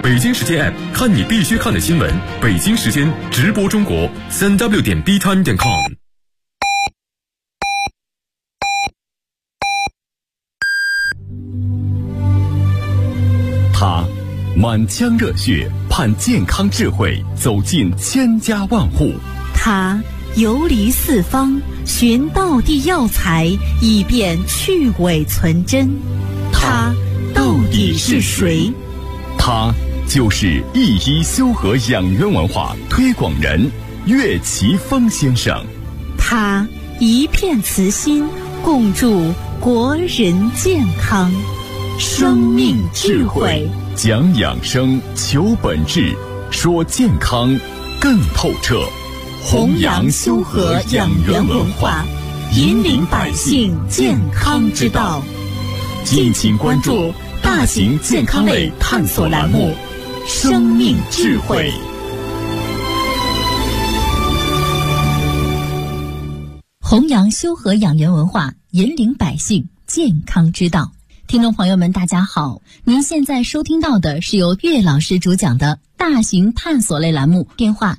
北京时间 App 看你必须看的新闻，北京时间直播中国3w.btime.com。 他满腔热血盼健康智慧走进千家万户， 他游离四方寻道地药材，以便去伪存真。他到底是谁？ 他就是一一修和养元文化推广人岳奇峰先生。 他一片慈心，共筑国人健康。生命智慧， 讲养生，求本质，说健康更透彻。 弘扬修和养元文化，引领百姓健康之道。敬请关注大型健康类探索栏目《生命智慧》。 弘扬修和养元文化，引领百姓健康之道。听众朋友们，大家好，您现在收听到的是由岳老师主讲的大型探索类栏目，电话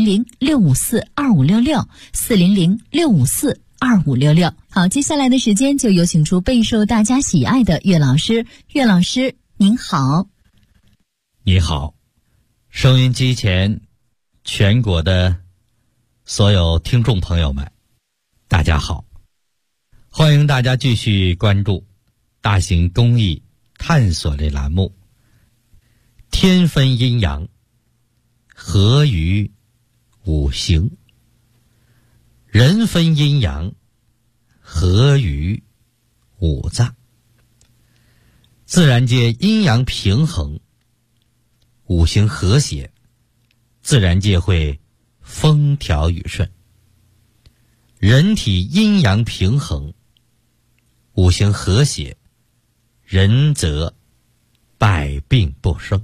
400-654-2566，400-654-2566。好，接下来的时间就有请出备受大家喜爱的岳老师。岳老师您好。 你好，收音机前全国的所有听众朋友们，大家好，欢迎大家继续关注大型公益探索类栏目，天分阴阳，合于五行；人分阴阳，合于五脏。自然界阴阳平衡，五行和谐，自然界会风调雨顺。人体阴阳平衡，五行和谐，人则百病不生。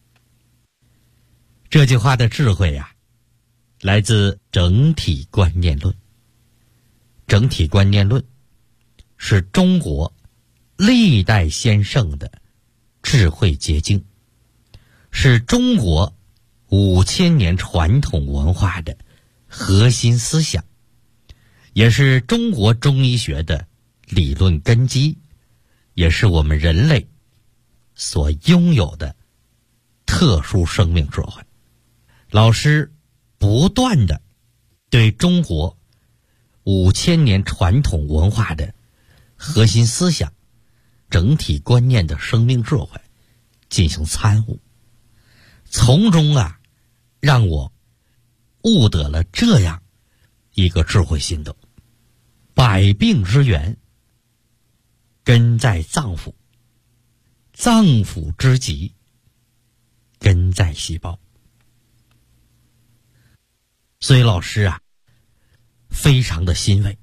这句话的智慧呀，来自整体观念论。整体观念论是中国历代先圣的智慧结晶，是中国5000年传统文化的核心思想，也是中国中医学的理论根基，也是我们人类所拥有的特殊生命智慧。老师不断地对中国5000年传统文化的核心思想、整体观念的生命智慧进行参悟，从中让我悟得了这样一个智慧心得：百病之源根在脏腑，脏腑之疾根在细胞。所以老师非常的欣慰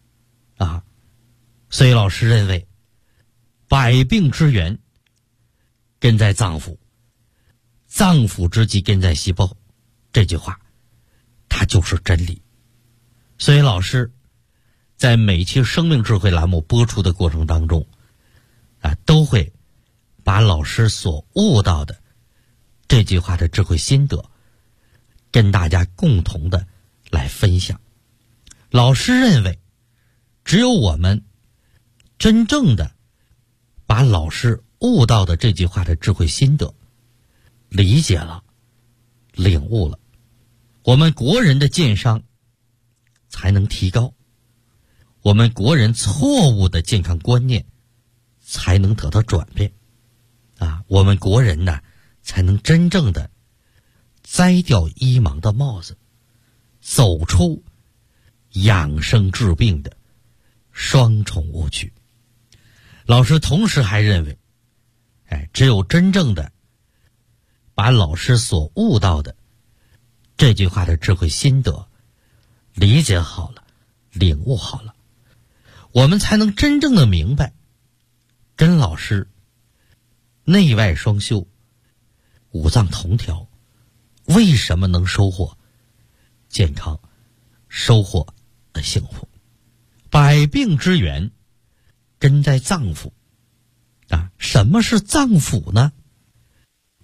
所以老师认为百病之源根在脏腑，脏腑之疾根在细胞，这句话它就是真理。所以老师在每期生命智慧栏目播出的过程当中都会把老师所悟到的这句话的智慧心得跟大家共同的来分享。老师认为，只有我们真正的把老师悟到的这句话的智慧心得理解了、领悟了，我们国人的健商才能提高，我们国人错误的健康观念才能得到转变我们国人才能真正的摘掉医盲的帽子，走出养生治病的双重误区。老师同时还认为，只有真正的把老师所悟到的这句话的智慧心得理解好了、领悟好了，我们才能真正的明白，跟老师内外双修、五脏同调，为什么能收获健康、收获幸福。百病之源根在脏腑什么是脏腑呢？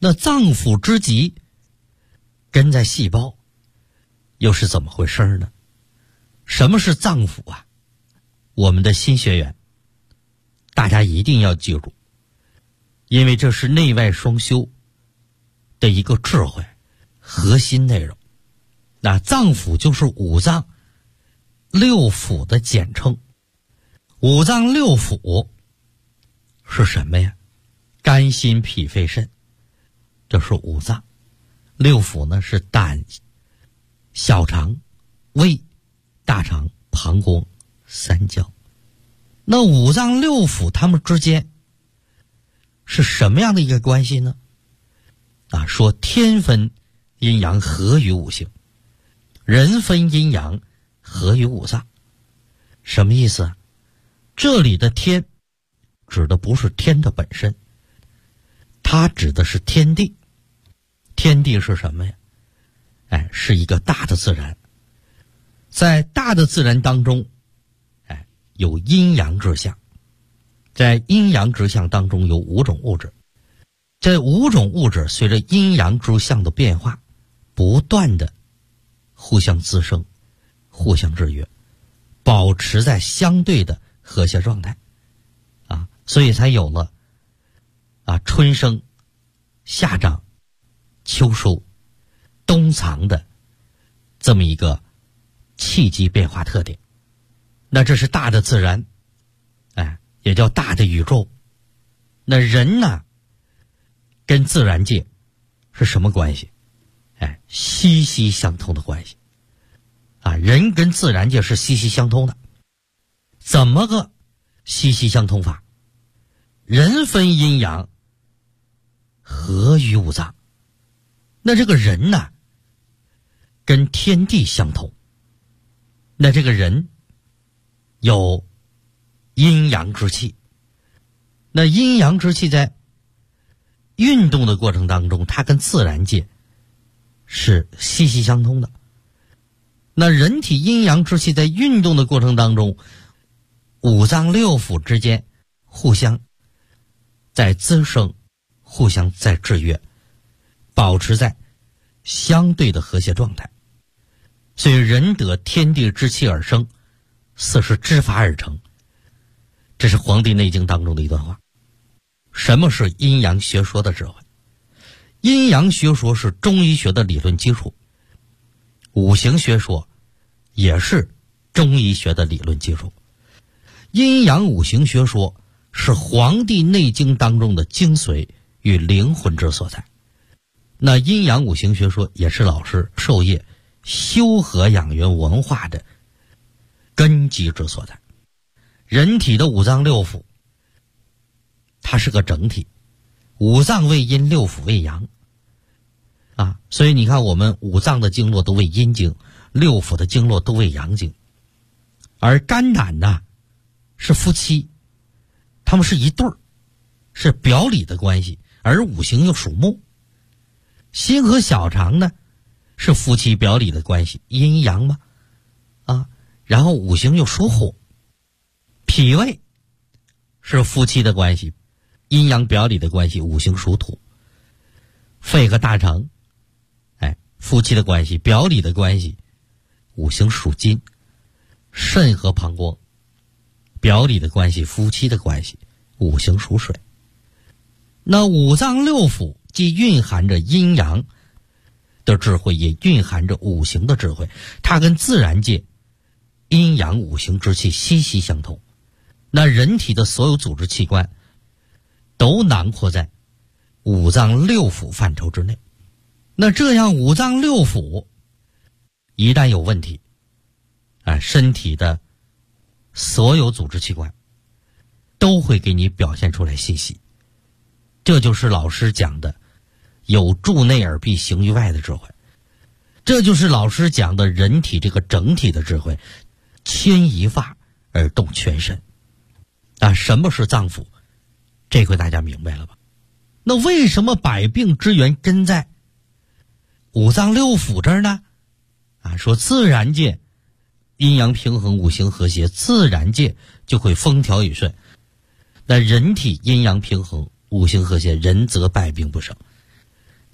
那脏腑之极根在细胞，又是怎么回事呢？什么是脏腑啊？我们的新学员大家一定要记住，因为这是内外双修的一个智慧核心内容。那脏腑就是五脏六腑的简称。五脏六腑是什么呀？肝心脾肺肾，这是五脏。六腑呢是胆、小肠、胃、大肠、膀胱、三焦。那五脏六腑它们之间是什么样的一个关系呢？说天分阴阳合于五行，人分阴阳合于五脏。什么意思啊？这里的天指的不是天的本身，它指的是天地。天地是什么呀？是一个大的自然。在大的自然当中，有阴阳之象。在阴阳之象当中有5种物质。这5种物质随着阴阳之象的变化，不断的互相滋生，互相制约，保持在相对的和谐状态。所以才有了春生、夏长、秋收、冬藏的这么一个气机变化特点。那这是大的自然，也叫大的宇宙。那人呢，跟自然界是什么关系？息息相通的关系。人跟自然界是息息相通的。怎么个息息相通法？人分阴阳合于五脏。那这个人呢，跟天地相通。那这个人有阴阳之气。那阴阳之气在运动的过程当中，它跟自然界是息息相通的。那人体阴阳之气在运动的过程当中，五脏六腑之间互相在滋生，互相在制约，保持在相对的和谐状态。所以人得天地之气而生，四时之法而成。这是《黄帝内经》当中的一段话。什么是阴阳学说的智慧？阴阳学说是中医学的理论基础，五行学说也是中医学的理论基础。阴阳五行学说是《黄帝内经》当中的精髓与灵魂之所在。那阴阳五行学说也是老师授业修和养元文化的根基之所在。人体的五脏六腑它是个整体，五脏为阴，六腑为阳所以你看我们五脏的经络都为阴经，六腑的经络都为阳经。而肝胆呢是夫妻，他们是一对儿，是表里的关系，而五行又属木。心和小肠呢是夫妻表里的关系，阴阳嘛然后五行又属火。脾胃是夫妻的关系，阴阳表里的关系，五行属土。肺和大肠夫妻的关系，表里的关系，五行属金。肾和膀胱表里的关系，夫妻的关系，五行属水。那五脏六腑既蕴含着阴阳的智慧，也蕴含着五行的智慧，它跟自然界阴阳五行之气息息相通。那人体的所有组织器官都囊括在五脏六腑范畴之内。那这样五脏六腑一旦有问题身体的所有组织器官都会给你表现出来信息。这就是老师讲的有助内而必行于外的智慧，这就是老师讲的人体这个整体的智慧，牵一发而动全身什么是脏腑？这回大家明白了吧？那为什么百病之源根在五脏六腑这儿呢？说自然界阴阳平衡，五行和谐，自然界就会风调雨顺。那人体阴阳平衡，五行和谐，人则百病不生。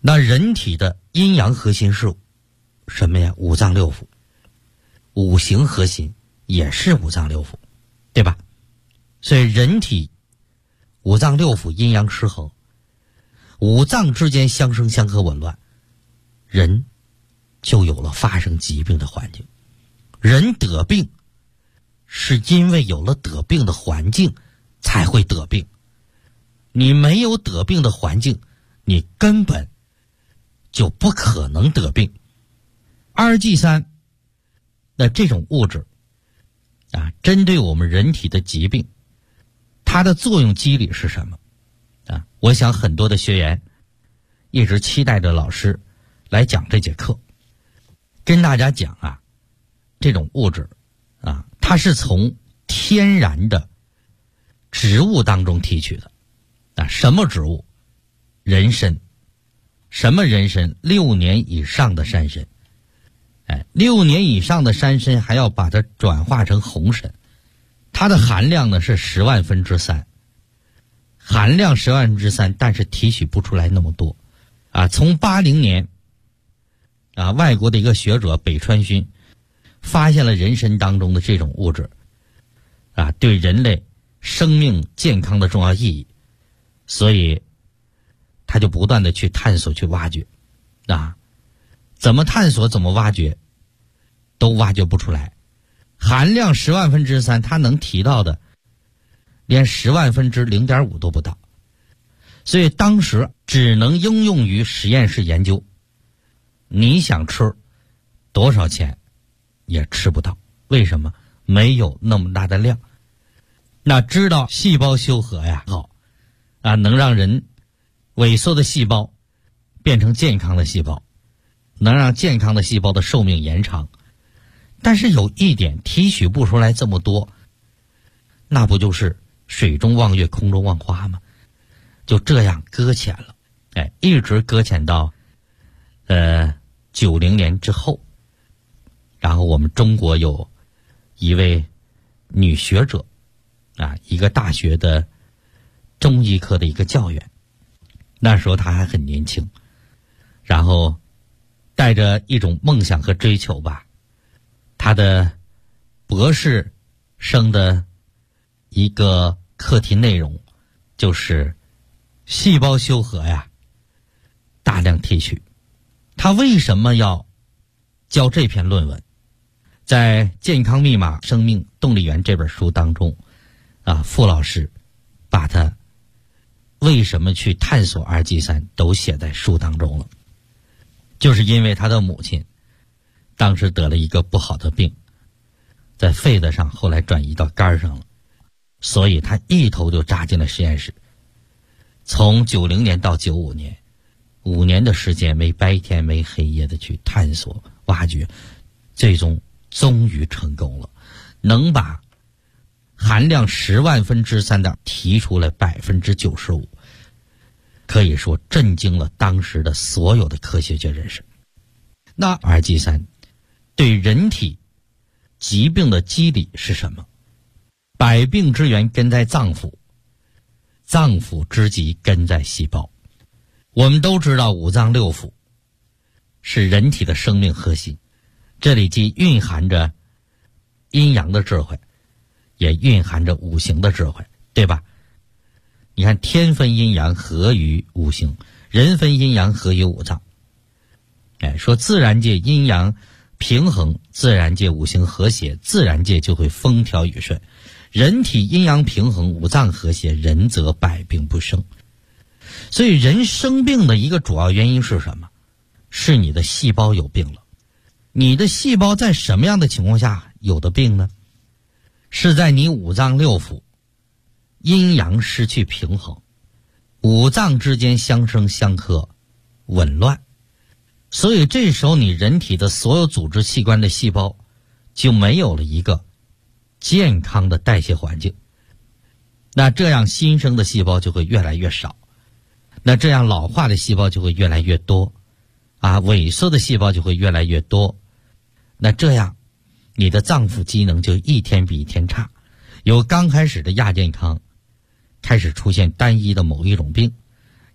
那人体的阴阳核心是什么呀？五脏六腑。五行核心也是五脏六腑，对吧？所以人体五脏六腑阴阳失衡，五脏之间相生相克紊乱，人就有了发生疾病的环境。人得病是因为有了得病的环境才会得病，你没有得病的环境，你根本就不可能得病。2G3 那这种物质啊，针对我们人体的疾病，它的作用机理是什么啊？我想很多的学员一直期待着老师来讲这节课，跟大家讲啊，这种物质啊，它是从天然的植物当中提取的啊。什么植物？人参。什么人参？6年以上的山参。6年以上的山参还要把它转化成红参，它的含量呢是10万分之3，含量10万分之3，但是提取不出来那么多啊。从80年啊，外国的一个学者北川勋发现了人参当中的这种物质啊，对人类生命健康的重要意义，所以他就不断的去探索去挖掘啊，怎么探索怎么挖掘都挖掘不出来，含量10万分之3，他能提到的连10万分之0.5都不到，所以当时只能应用于实验室研究，你想吃多少钱也吃不到。为什么？没有那么大的量。那知道细胞修和呀好啊，能让人萎缩的细胞变成健康的细胞，能让健康的细胞的寿命延长。但是有一点，提取不出来这么多，那不就是水中望月空中望花吗？就这样搁浅了，一直搁浅到90年之后。然后我们中国有一位女学者啊，一个大学的中医科的一个教员，那时候她还很年轻，然后带着一种梦想和追求吧，她的博士生的一个课题内容就是细胞修和呀，大量提取。她为什么要教这篇论文？在《健康密码生命动力源》这本书当中啊，傅老师把他为什么去探索 2G3 都写在书当中了。就是因为他的母亲当时得了一个不好的病，在肺子上，后来转移到肝上了，所以他一头就扎进了实验室。从90年到95年，5年的时间，没白天没黑夜的去探索挖掘，最终终于成功了，能把含量10万分之3的提出来95%，可以说震惊了当时的所有的科学界人士。那 2G3 对人体疾病的机理是什么？百病之源根在脏腑，脏腑之疾根在细胞。我们都知道五脏六腑是人体的生命核心，这里既蕴含着阴阳的智慧，也蕴含着五行的智慧，对吧？你看天分阴阳合于五行，人分阴阳合于五脏。说自然界阴阳平衡，自然界五行和谐，自然界就会风调雨顺。人体阴阳平衡，五脏和谐，人则百病不生。所以人生病的一个主要原因是什么？是你的细胞有病了。你的细胞在什么样的情况下有的病呢？是在你五脏六腑阴阳失去平衡，五脏之间相生相克，紊乱。所以这时候你人体的所有组织器官的细胞就没有了一个健康的代谢环境，那这样新生的细胞就会越来越少，那这样老化的细胞就会越来越多啊，萎缩的细胞就会越来越多，那这样你的脏腑机能就一天比一天差，由刚开始的亚健康开始出现单一的某一种病，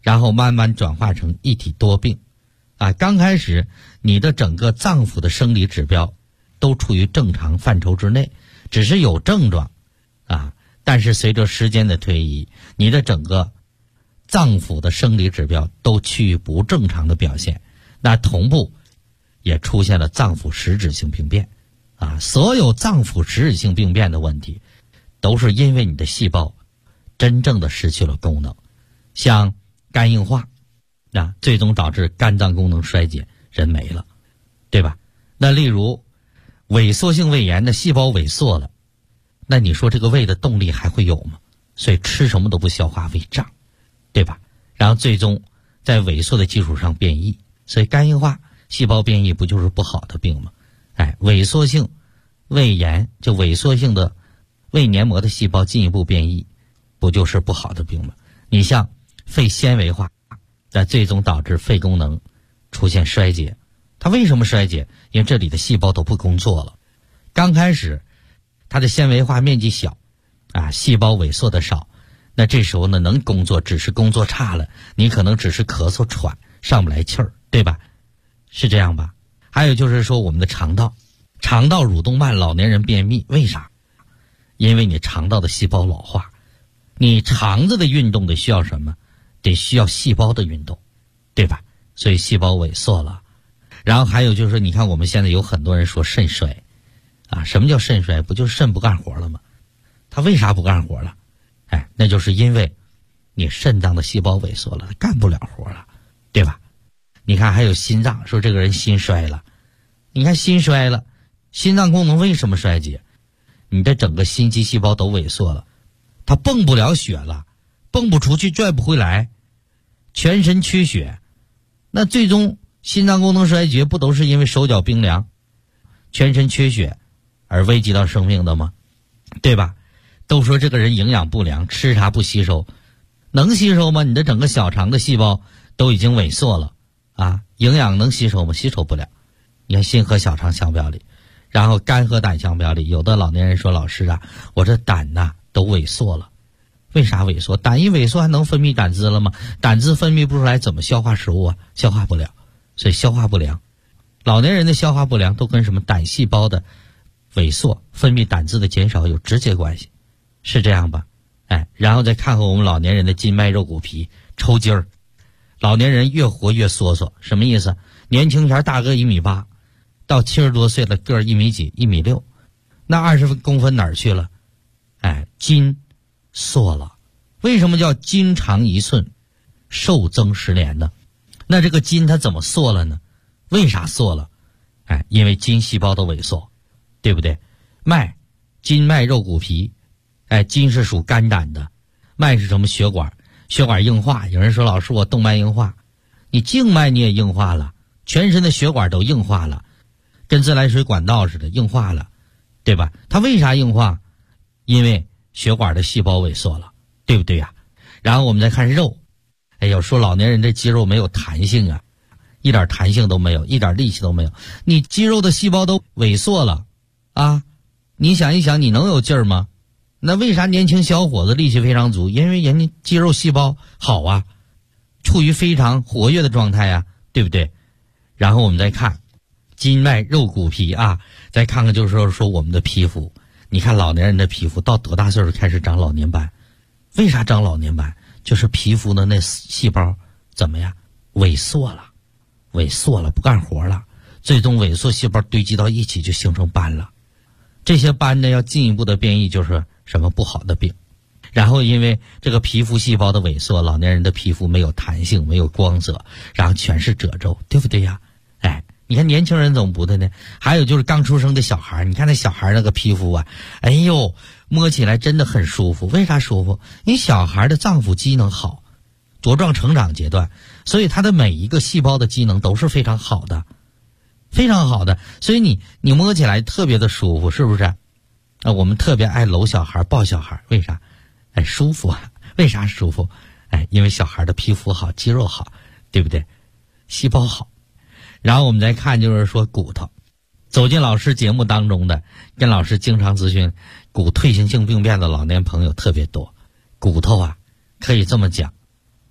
然后慢慢转化成一体多病。刚开始你的整个脏腑的生理指标都处于正常范畴之内，只是有症状但是随着时间的推移，你的整个脏腑的生理指标都趋于不正常的表现，那同步也出现了脏腑实质性病变所有脏腑实质性病变的问题都是因为你的细胞真正的失去了功能，像肝硬化最终导致肝脏功能衰竭，人没了，对吧？那例如萎缩性胃炎的细胞萎缩了，那你说这个胃的动力还会有吗？所以吃什么都不消化，胃胀，对吧？然后最终在萎缩的基础上变异，所以肝硬化细胞变异不就是不好的病吗？萎缩性胃炎就萎缩性的胃黏膜的细胞进一步变异，不就是不好的病吗？你像肺纤维化，最终导致肺功能出现衰竭。它为什么衰竭？因为这里的细胞都不工作了。刚开始它的纤维化面积小细胞萎缩的少，那这时候呢能工作只是工作差了，你可能只是咳嗽喘上不来气儿，对吧？是这样吧？还有就是说我们的肠道蠕动慢，老年人便秘，为啥？因为你肠道的细胞老化，你肠子的运动得需要什么？得需要细胞的运动，对吧？所以细胞萎缩了。然后还有就是你看我们现在有很多人说肾衰什么叫肾衰？不就是肾不干活了吗？他为啥不干活了？那就是因为你肾脏的细胞萎缩了，干不了活了，对吧？你看还有心脏，说这个人心衰了，你看心衰了，心脏功能为什么衰竭？你的整个心肌细胞都萎缩了，它泵不了血了，泵不出去，拽不回来，全身缺血，那最终心脏功能衰竭不都是因为手脚冰凉，全身缺血而危及到生命的吗？对吧？都说这个人营养不良，吃啥不吸收，能吸收吗？你的整个小肠的细胞都已经萎缩了营养能吸收吗？吸收不了。你看心和小肠相表里，然后肝和胆相表里。有的老年人说，老师我这胆都萎缩了。为啥萎缩？胆一萎缩还能分泌胆汁了吗？胆汁分泌不出来，怎么消化食物消化不了，所以消化不良。老年人的消化不良都跟什么胆细胞的萎缩、分泌胆汁的减少有直接关系，是这样吧？然后再看看我们老年人的筋脉肉骨皮抽筋儿，老年人越活越缩缩，什么意思？年轻前大个1.8米，到70多岁了个1米几、1.6米，那20公分哪儿去了？筋缩了。为什么叫筋长1寸，寿增10年呢？那这个筋它怎么缩了呢？为啥缩了？因为筋细胞的萎缩，对不对？筋脉肉骨皮，筋是属肝胆的，脉是什么？血管，血管硬化。有人说，老师我动脉硬化，你静脉你也硬化了，全身的血管都硬化了，跟自来水管道似的硬化了，对吧？它为啥硬化？因为血管的细胞萎缩了，对不对呀？然后我们再看肉，要说老年人这肌肉没有弹性一点弹性都没有，一点力气都没有，你肌肉的细胞都萎缩了你想一想，你能有劲儿吗？那为啥年轻小伙子力气非常足？因为人家肌肉细胞好处于非常活跃的状态对不对？然后我们再看筋脉肉骨皮再看看就是说我们的皮肤。你看老年人的皮肤到多大岁数开始长老年斑？为啥长老年斑？就是皮肤的那细胞怎么样？萎缩了，不干活了，最终萎缩细胞堆积到一起就形成斑了。这些斑呢要进一步的变异，就是什么不好的病。然后因为这个皮肤细胞的萎缩，老年人的皮肤没有弹性，没有光泽，然后全是褶皱，对不对呀？你看年轻人怎么不的呢？还有就是刚出生的小孩，你看那小孩那个皮肤摸起来真的很舒服。为啥舒服？因为小孩的脏腑机能好，茁壮成长阶段，所以他的每一个细胞的机能都是非常好的，非常好的，所以你摸起来特别的舒服，是不是？我们特别爱搂小孩抱小孩，为啥？舒服为啥舒服？因为小孩的皮肤好，肌肉好，对不对？细胞好。然后我们再看就是说骨头，走进老师节目当中的，跟老师经常咨询骨退行性病变的老年朋友特别多。骨头可以这么讲，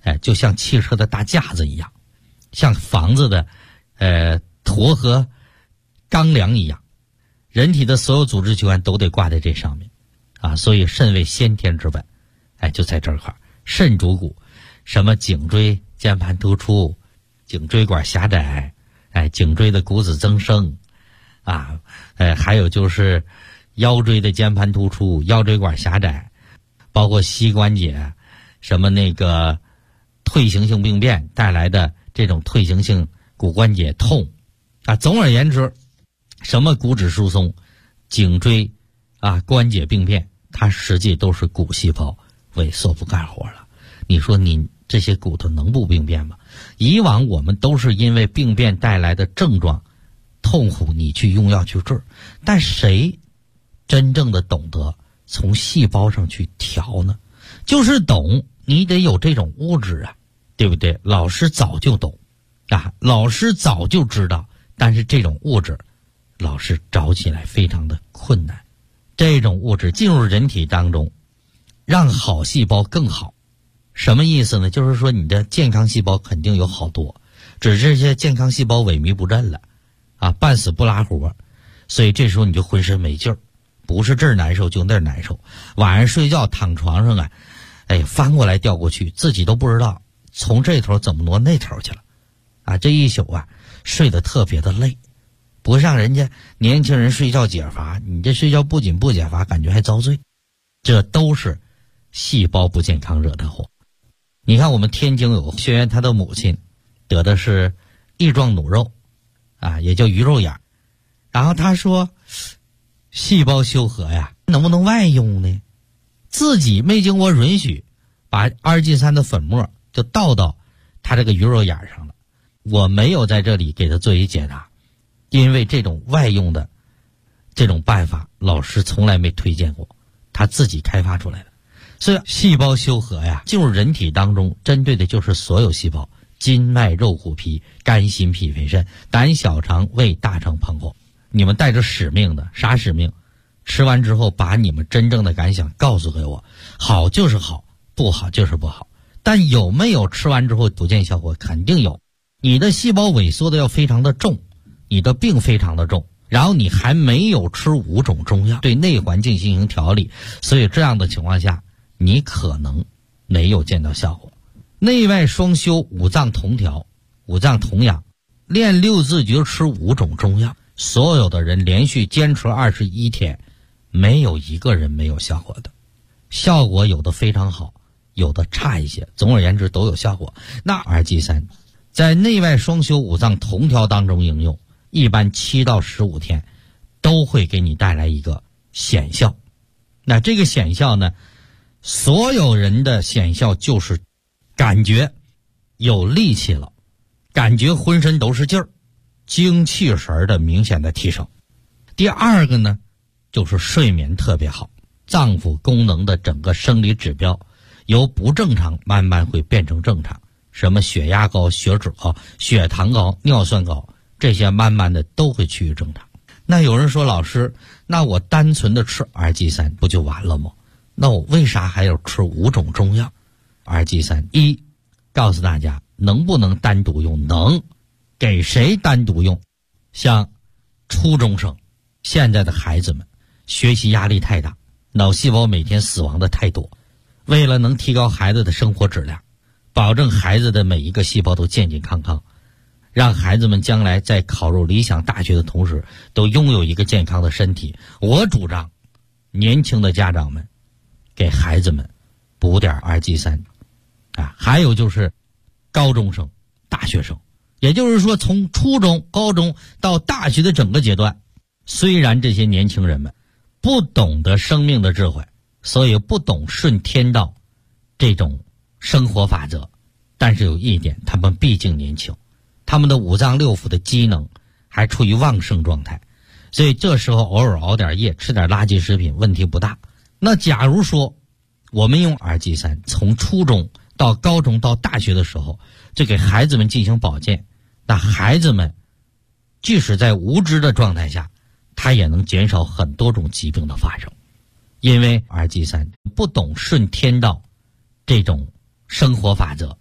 就像汽车的大架子一样，像房子的坨和钢梁一样，人体的所有组织器官都得挂在这上面啊。所以肾为先天之本，就在这块儿。肾主骨，什么颈椎间盘突出、颈椎管狭窄，颈椎的骨质增生啊，还有就是腰椎的间盘突出、腰椎管狭窄，包括膝关节什么那个退行性病变带来的这种退行性骨关节痛啊。总而言之，什么骨质疏松、颈椎关节病变，它实际都是骨细胞萎缩不干活了。你说你这些骨头能不病变吗？以往我们都是因为病变带来的症状痛苦，你去用药去治，但谁真正的懂得从细胞上去调呢？就是懂，你得有这种物质啊，对不对？老师早就懂老师早就知道，但是这种物质老师找起来非常的困难。这种物质进入人体当中，让好细胞更好。什么意思呢？就是说你的健康细胞肯定有好多，只是这些健康细胞萎靡不振了半死不拉活，所以这时候你就浑身没劲儿，不是这儿难受就那儿难受。晚上睡觉躺床上翻过来调过去，自己都不知道从这头怎么挪那头去了这一宿睡得特别的累，不像人家年轻人睡觉解乏，你这睡觉不仅不解乏，感觉还遭罪。这都是细胞不健康惹的祸。你看我们天津有个学员，他的母亲得的是翼状弩肉也叫鱼肉眼，然后他说细胞修合能不能外用呢？自己没经过允许，把2G3的粉末就倒到他这个鱼肉眼上了。我没有在这里给他做一解答，因为这种外用的这种办法老师从来没推荐过，他自己开发出来的。所以细胞修合进入人体当中，针对的就是所有细胞，筋脉肉骨皮、肝心脾肺肾、胆小肠胃大肠膀胱。你们带着使命的，啥使命？吃完之后把你们真正的感想告诉给我，好就是好，不好就是不好。但有没有吃完之后不见效果？肯定有。你的细胞萎缩的要非常的重，你的病非常的重，然后你还没有吃5种中药对内环境进行调理，所以这样的情况下你可能没有见到效果。内外双修，五脏同调，五脏同养，练6字诀，吃5种中药，所有的人连续坚持21天，没有一个人没有效果的。效果有的非常好，有的差一些，总而言之都有效果。那 2G3 在内外双修五脏同调当中应用，一般7到15天都会给你带来一个显效。那这个显效呢，所有人的显效就是感觉有力气了，感觉浑身都是劲儿，精气神的明显的提升。第二个呢，就是睡眠特别好，脏腑功能的整个生理指标由不正常慢慢会变成正常，什么血压高、血脂高、血糖高、尿酸高，这些慢慢的都会趋于正常。那有人说，老师，那我单纯的吃 2G3 不就完了吗？那我为啥还要吃5种中药？ 2G3 一告诉大家能不能单独用，能。给谁单独用？像初中生，现在的孩子们学习压力太大，脑细胞每天死亡的太多，为了能提高孩子的生活质量，保证孩子的每一个细胞都健健康康，让孩子们将来在考入理想大学的同时都拥有一个健康的身体。我主张年轻的家长们给孩子们补点 2G3 还有就是高中生、大学生，也就是说从初中、高中到大学的整个阶段，虽然这些年轻人们不懂得生命的智慧，所以不懂顺天道这种生活法则，但是有一点，他们毕竟年轻，他们的五脏六腑的机能还处于旺盛状态，所以这时候偶尔熬点夜，吃点垃圾食品问题不大。那假如说我们用 2G3 从初中到高中到大学的时候就给孩子们进行保健，那孩子们即使在无知的状态下，他也能减少很多种疾病的发生。因为 2G3 不懂顺天道这种生活法则，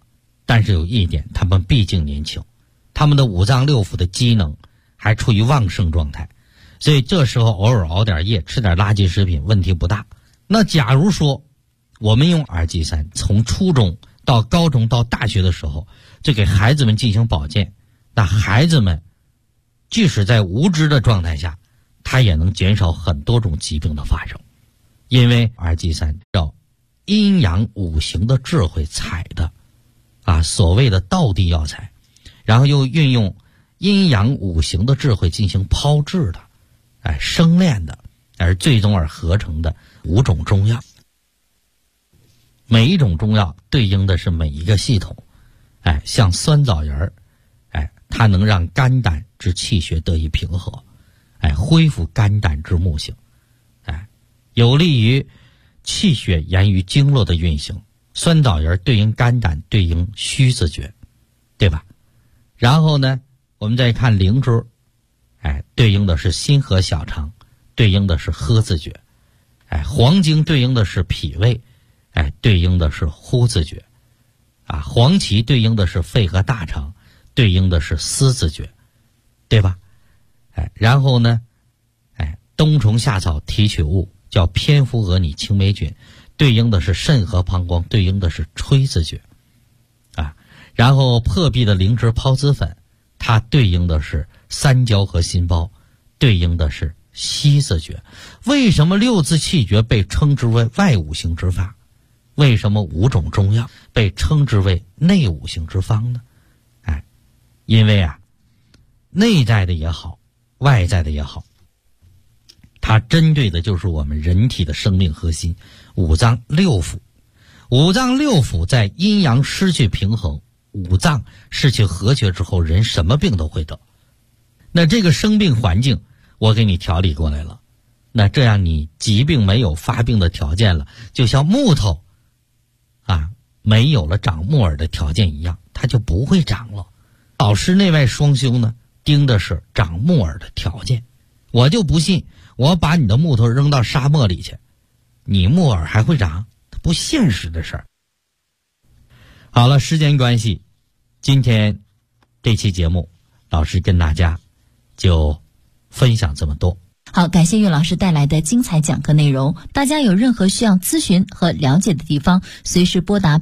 但是有一点，他们毕竟年轻，他们的五脏六腑的机能还处于旺盛状态，所以这时候偶尔熬点夜，吃点垃圾食品问题不大。那假如说我们用耳机3从初中到高中到大学的时候就给孩子们进行保健，那孩子们即使在无知的状态下，它也能减少很多种疾病的发生。因为耳机3照阴阳五行的智慧采的所谓的道地药材，然后又运用阴阳五行的智慧进行炮制的生炼的，而最终而合成的5种中药。每一种中药对应的是每一个系统。像酸枣仁它能让肝胆之气血得以平和，恢复肝胆之木性，有利于气血源于经络的运行。酸枣仁对应肝胆，对应虚字诀，对吧？然后呢，我们再看灵芝，对应的是心和小肠，对应的是呵字诀。黄精对应的是脾胃，对应的是呼字诀。黄芪对应的是肺和大肠，对应的是思字诀，对吧？然后呢，冬虫夏草提取物叫蝙蝠蛾拟青霉菌，对应的是肾和膀胱，对应的是吹字诀。然后破壁的灵芝孢子粉，它对应的是三焦和心包，对应的是息字诀。为什么6字气诀被称之为外五行之法？为什么5种中药被称之为内五行之方呢？因为内在的也好，外在的也好，它针对的就是我们人体的生命核心五脏六腑。五脏六腑在阴阳失去平衡，五脏失去和谐之后，人什么病都会得。那这个生病环境我给你调理过来了，那这样你疾病没有发病的条件了，就像木头没有了长木耳的条件一样，它就不会长了。老师内外双修呢，盯的是长木耳的条件。我就不信我把你的木头扔到沙漠里去，你木耳还会长？它不现实的事儿。好了，时间关系，今天这期节目老师跟大家就分享这么多。 好，感谢岳老师带来的精彩讲课内容。大家有任何需要咨询和了解的地方，随时拨打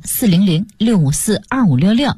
400-654-2566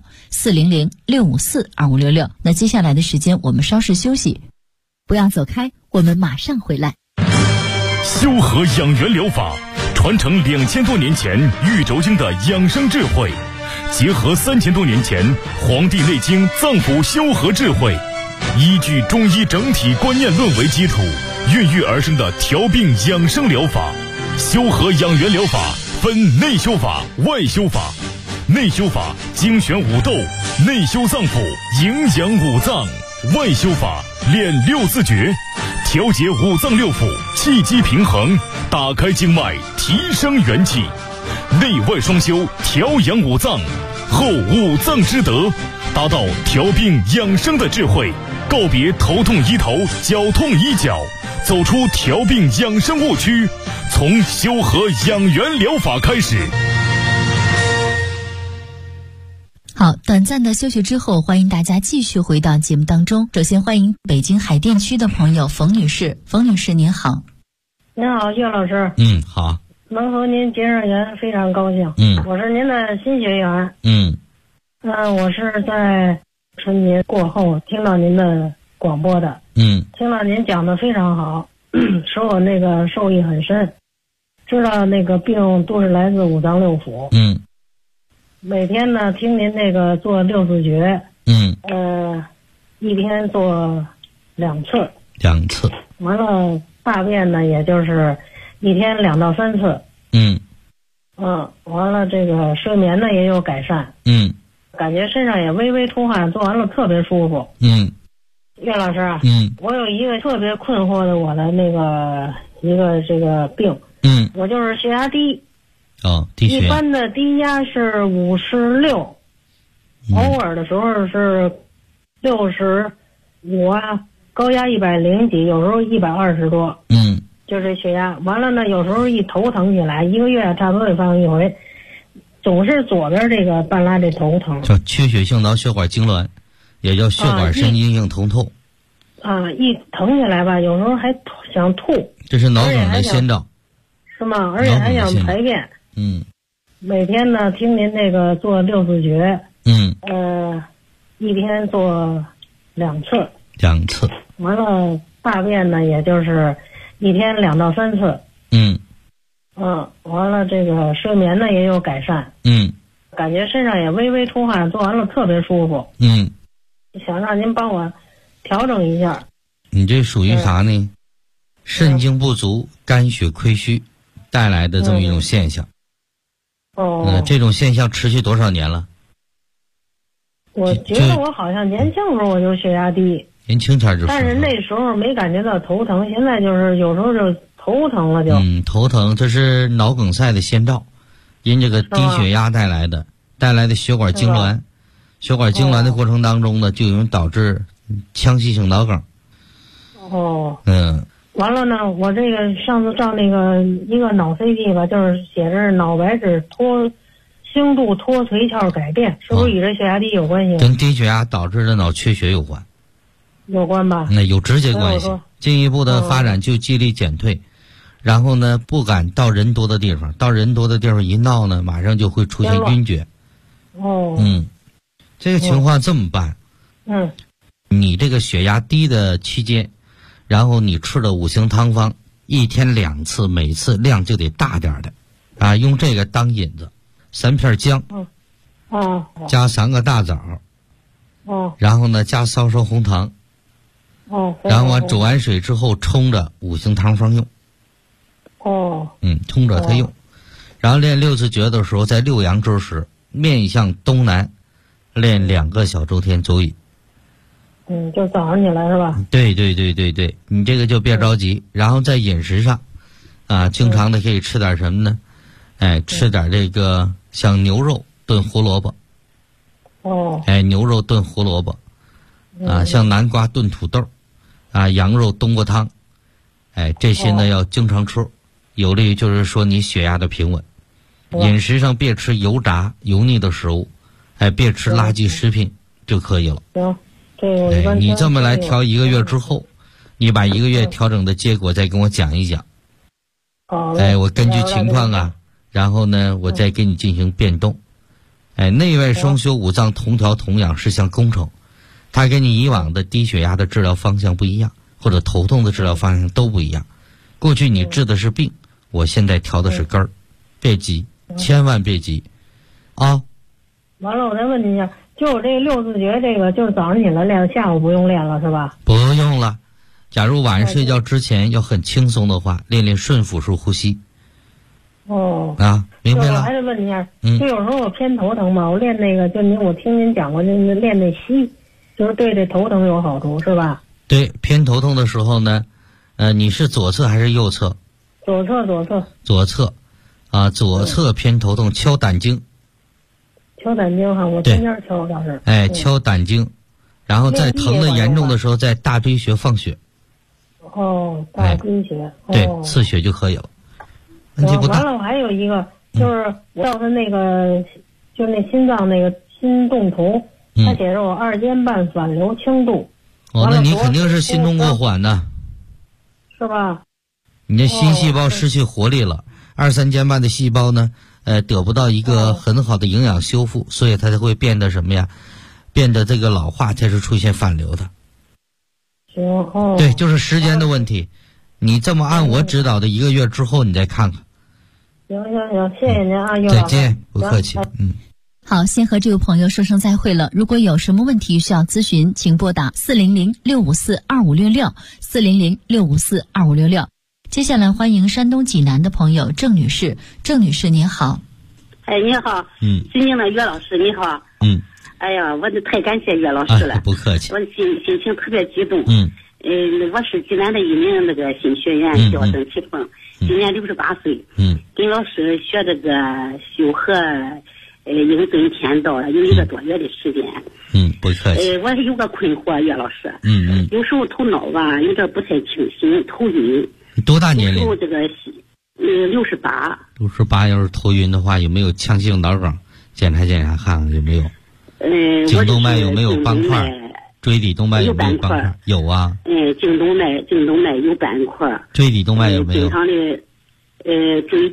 400-654-2566。那接下来的时间我们稍事休息，不要走开，我们马上回来。 修和养元疗法传承2000多年前玉轴经的养生智慧，结合3000多年前《黄帝内经》脏腑修和智慧，依据中医整体观念论为基础，孕育而生的调病养生疗法。修和养元疗法分内修法、外修法。内修法精选五斗，内修脏腑，营养五脏；外修法练6字诀，调节五脏六腑，气机平衡，打开经脉，提升元气。内外双修，调养五脏，后五脏之德，达到调病养生的智慧，告别头痛医头，脚痛医脚，走出调病养生误区，从修和养元疗法开始。 好，短暂的休息之后，欢迎大家继续回到节目当中。首先欢迎北京海淀区的朋友冯女士。冯女士您好。 您好，岳老师。 好。 能和您结上缘非常高兴。我是您的新学员。我是在春节过后听到您的广播的。听到您讲的非常好，使我那个受益很深，知道那个病都是来自五脏六腑。每天呢听您那个做6字诀。一天做2次。完了大便呢也就是一天2到3次。完了这个睡眠呢也有改善。感觉身上也微微出汗，做完了特别舒服。岳老师啊，我有一个特别困惑的我的那个一个这个病。我就是血压低。低血压。一般的低压是56，偶尔的时候是65啊，高压100几，有时候120多。就这血压。完了呢，有时候一头疼起来，1个月差不多得放一回。 总是左边这个半拉这头疼， 叫缺血性脑血管痉挛，也叫血管神经性疼痛。 一疼起来吧，有时候还想吐， 这是脑梗的先兆， 是吗？而且还想排便。每天呢，听您那个做6字诀，一天做2次。 2次。 完了，大便呢，也就是一天2到3次。完了，这个睡眠呢也有改善。感觉身上也微微出汗，做完了特别舒服。想让您帮我调整一下。 你这属于啥呢？肾精不足、肝血亏虚带来的这么一种现象。这种现象持续多少年了？ 我觉得我好像年轻时候我就血压低， 年轻前就是， 但是那时候没感觉到头疼，现在就是有时候就头疼了就。 头疼这是脑梗塞的先兆，因这个低血压带来的血管痉挛，血管痉挛的过程当中呢，就容易导致腔隙性脑梗。 完了呢，我这个上次照那个一个脑 CT 吧，就是写着脑白质轻度脱髓鞘改变，是不是与这血压低有关系？ 跟低血压导致的脑缺血有关。 有关吧？ 那有直接关系。进一步的发展就记忆力减退，然后呢不敢到人多的地方，到人多的地方一闹呢，马上就会出现晕厥。这个情况这么办？你这个血压低的期间，然后你吃的5行汤方，一天2次，每次量就得大点的，用这个当引子，3片姜，加3个大枣，然后呢加烧烧红糖，然后煮完水之后冲着5行汤方用。冲着它用，然后练6字诀的时候，在6阳之时面向东南练2个小周天足以。 就早上起来是吧？ 对，你这个就别着急，然后在饮食上，经常的可以吃点什么呢？吃点这个像牛肉炖胡萝卜。牛肉炖胡萝卜，像南瓜炖土豆，羊肉冬瓜汤，这些呢要经常吃，有利于就是说你血压的平稳。饮食上别吃油炸油腻的食物，别吃垃圾食品就可以了。你这么来调1个月之后，你把1个月调整的结果再跟我讲一讲。我根据情况然后呢我再给你进行变动。内外双修5脏同调同养是项工程，它跟你以往的低血压的治疗方向不一样，或者头痛的治疗方向都不一样。过去你治的是病，我现在调的是根儿。别急，千万别急完了，我再问你一下，就我这6字诀，这个就是早上起来练，下午不用练了是吧？ 不用了。假如晚上睡觉之前要很轻松的话，练练顺腹式呼吸。明白了。 我还得问你一下，就有时候我偏头疼嘛，我练那个，我听您讲过，练那吸，就是对这头疼有好处，是吧？ 对，偏头痛的时候呢，你是左侧还是右侧？ 左侧。左侧偏头痛，敲胆经。 敲胆经我天天敲倒是。 敲胆经，然后在疼的严重的时候，在大椎穴放血。 大椎穴。 对，刺血就可以了。问题不大。 完了，我还有一个，就是我照他那个，就那心脏那个心动图，他写着我2间半反流轻度。 那你肯定是心动过缓的， 是吧？ 你的心细胞失去活力了，2、3间半的细胞呢，得不到一个很好的营养修复，所以它才会变得什么呀？变得这个老化，才是出现反流的。对，就是时间的问题。你这么按我指导的1个月之后，你再看看。 行，谢谢您岳老师。 再见，不客气。 好，先和这位朋友说声再会了。如果有什么问题需要咨询，请拨打400-654-2566，400-654-2566。接下来欢迎山东济南的朋友郑女士。郑女士您好。 你好。尊敬的岳老师你好。哎呀，我太感谢岳老师了。 不客气。 我心情特别激动。我是济南的一名那个新学员，叫郑启凤，今年68岁。跟老师学这个修和应尊天道有1个多月的时间。 不客气。 我有个困惑，岳老师。有时候头脑吧有点不太清醒，头晕。 你多大年龄？ 有时候这个68。 68要是头晕的话，有没有腔性脑梗？检查检查看看有没有。颈动脉有没有斑块？椎底动脉有没有斑块？有啊。 颈动脉有斑块。 椎底动脉有没有？ 正常的，椎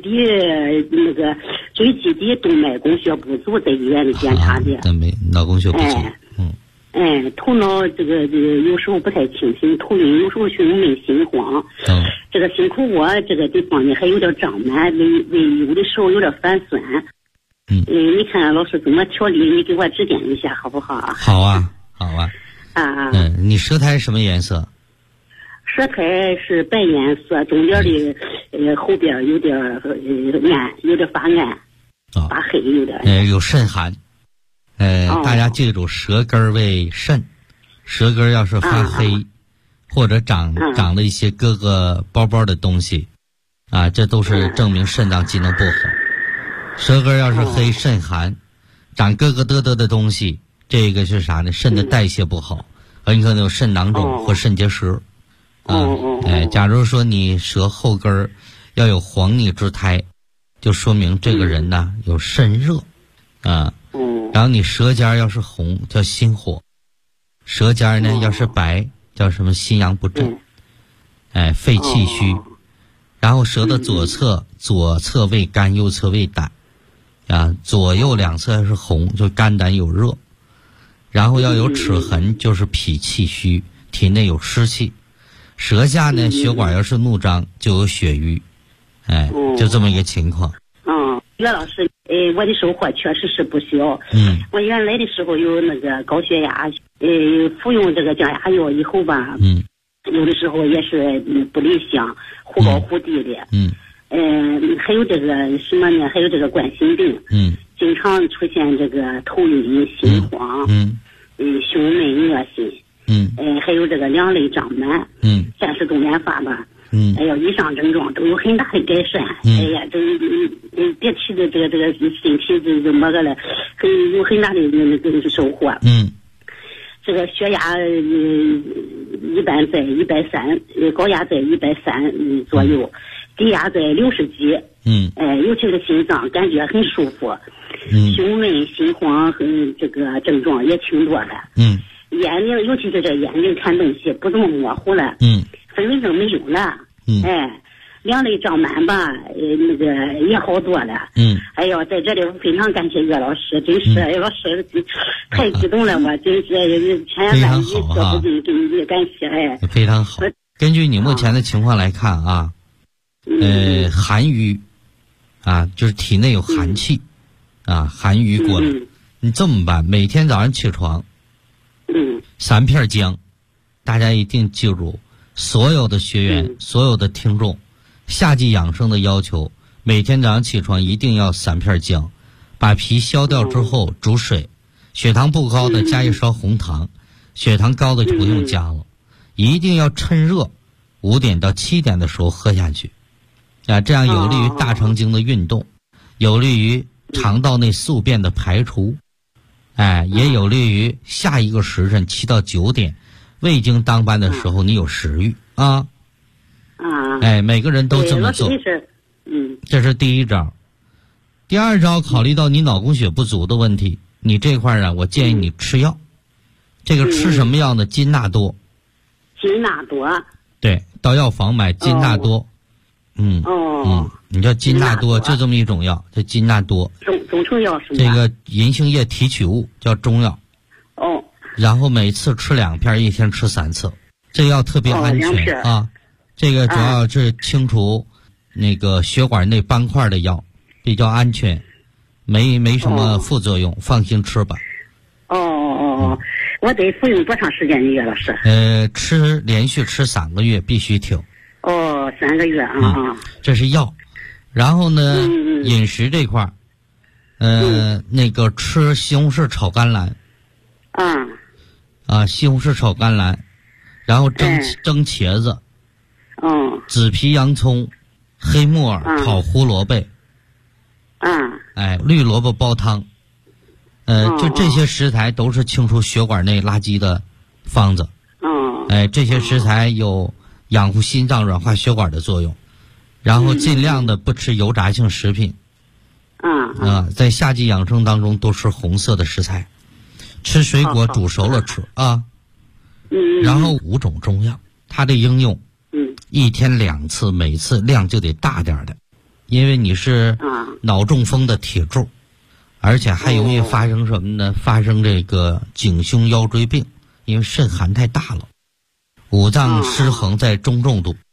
基底动脉供血不足，在医院里检查的。 没脑供血不足。 头脑这个有时候不太清醒，头晕，有时候胸闷心慌。这个心口窝这个地方呢还有点胀满，有的时候有点反酸。你看老师怎么调理？你给我指点一下好不好？ 好啊。你舌苔什么颜色？ 舌苔是白颜色，中间的后边有点暗，有点发暗，发黑有点。 有肾寒。大家记住，舌根为肾，舌根要是发黑，或者长了一些疙疙包包的东西，这都是证明肾脏机能不好。舌根要是黑，肾寒，长疙疙嘚嘚的东西，这个是啥呢？肾的代谢不好，很可能有肾囊肿或肾结石。假如说你舌后根要有黄腻之苔，就说明这个人呢有肾热。然后你舌尖要是红叫心火，舌尖呢要是白叫什么心阳不振，肺气虚。然后舌的左侧为肝，右侧为胆，左右两侧要是红就肝胆有热。然后要有齿痕就是脾气虚，体内有湿气。舌下呢血管要是怒张就有血瘀，就这么一个情况。 岳老师，我的收获确实是不小。我原来的时候有那个高血压，服用这个降压药以后吧，有的时候也是不理想，忽高忽低的。还有这个什么呢？还有这个冠心病。经常出现这个头晕、心慌。胸闷、恶心。还有这个两肋胀满。暂时动脉发吧。以上症状都有很大的改善。这别提的这个身体这么个了，有很大的那个收获。这个血压一般在130，高压在130左右，低压在60几。尤其是心脏感觉很舒服。胸闷、心慌和这个症状也挺多的。眼睛，尤其是这眼睛看东西不这么模糊了。分为症没有了。两肋胀满吧，那个也好多了。在这里我非常感谢岳老师，真是岳老师太激动了，我真是千言万语说不尽，给你感谢。 非常好。根据你目前的情况来看寒瘀就是体内有寒气寒瘀过了。你这么办？每天早上起床3片姜，大家一定记住，所有的学员所有的听众，夏季养生的要求，每天早上起床一定要3片姜，把皮削掉之后煮水，血糖不高的加一勺红糖，血糖高的就不用加了，一定要趁热5点到7点的时候喝下去这样有利于大肠经的运动，有利于肠道内宿便的排除，也有利于下一个时辰7到9点胃经当班的时候你有食欲每个人都这么做。这是第一招。第二招，考虑到你脑供血不足的问题，你这块我建议你吃药。这个吃什么药呢？金纳多。 金纳多。 对，到药房买金纳多。你叫金纳多，就这么一种药，叫金纳多。 中成药是吗？ 这个银杏叶提取物叫中药。然后每次吃2片，一天吃3次。这药特别安全这个主要是清除那个血管内斑块的药，比较安全，没什么副作用，放心吃吧。 我得服用多长时间呢，岳老师？ 连续吃3个月，必须停。 3个月这是药。然后呢，饮食这块那个吃西红柿炒甘蓝。西红柿炒甘蓝，然后蒸茄子。紫皮洋葱、黑木耳炒胡萝卜。绿萝卜煲汤。就这些食材都是清除血管内垃圾的方子。这些食材有养护心脏、软化血管的作用。 然后尽量的不吃油炸性食品。在夏季养生当中多吃红色的食材，吃水果煮熟了吃啊。然后5种中药，它的应用，1天2次，每次量就得大点的，因为你是脑中风的铁柱，而且还容易发生什么呢？发生这个颈胸腰椎病，因为肾寒太大了，五脏失衡在中重度。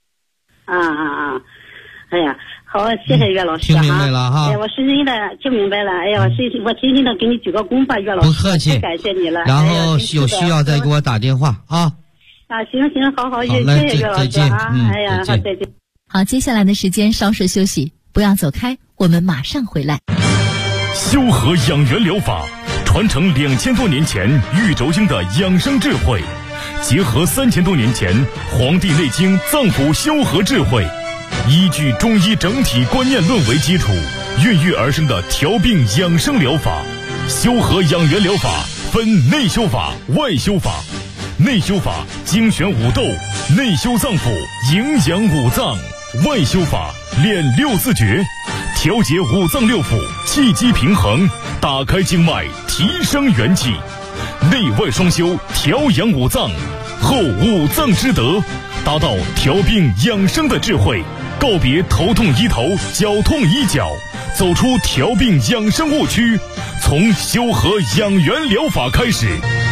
哎呀，好，谢谢岳老师。 听明白了哈？ 哎，我深深的听明白了。哎呀，我深深的给你举个躬吧，岳老师。 不客气， 感谢你了。 然后有需要再给我打电话啊。 行，好，谢谢岳老师啊。哎呀，好，再见。 好，接下来的时间稍事休息，不要走开，我们马上回来。 修和养元疗法传承2000多年前玉轴经的养生智慧，结合3000多年前《黄帝内经》脏腑修和智慧，依据中医整体观念论为基础，孕育而生的调病养生疗法。修和养元疗法分内修法、外修法。内修法精选五斗，内修脏腑，营养五脏；外修法练6字诀，调节五脏六腑，气机平衡，打开经脉，提升元气。内外双修，调养五脏，后五脏之德，达到调病养生的智慧。告别头痛医头，脚痛医脚，走出调病养生误区，从修和养元疗法开始。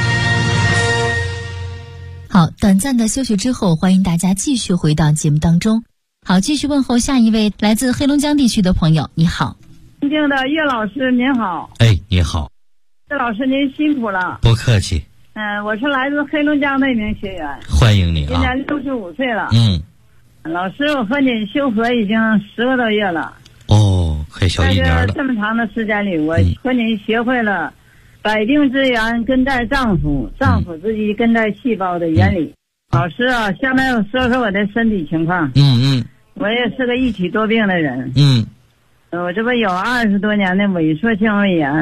好，短暂的休息之后，欢迎大家继续回到节目当中。好，继续问候下一位来自黑龙江地区的朋友，你好。 尊敬的岳老师您好。 哎，你好。 岳老师您辛苦了。 不客气。 我是来自黑龙江的一名学员， 欢迎你啊。 今年65岁了。老师，我和你修和已经10个多月了。 哦，快小1年了。 在这么长的时间里，我和你学会了百病之源根在脏腑，脏腑之机根在细胞的原理。老师啊，下面我说说我的身体情况。我也是个一体多病的人。我这不有20多年的萎缩性胃炎。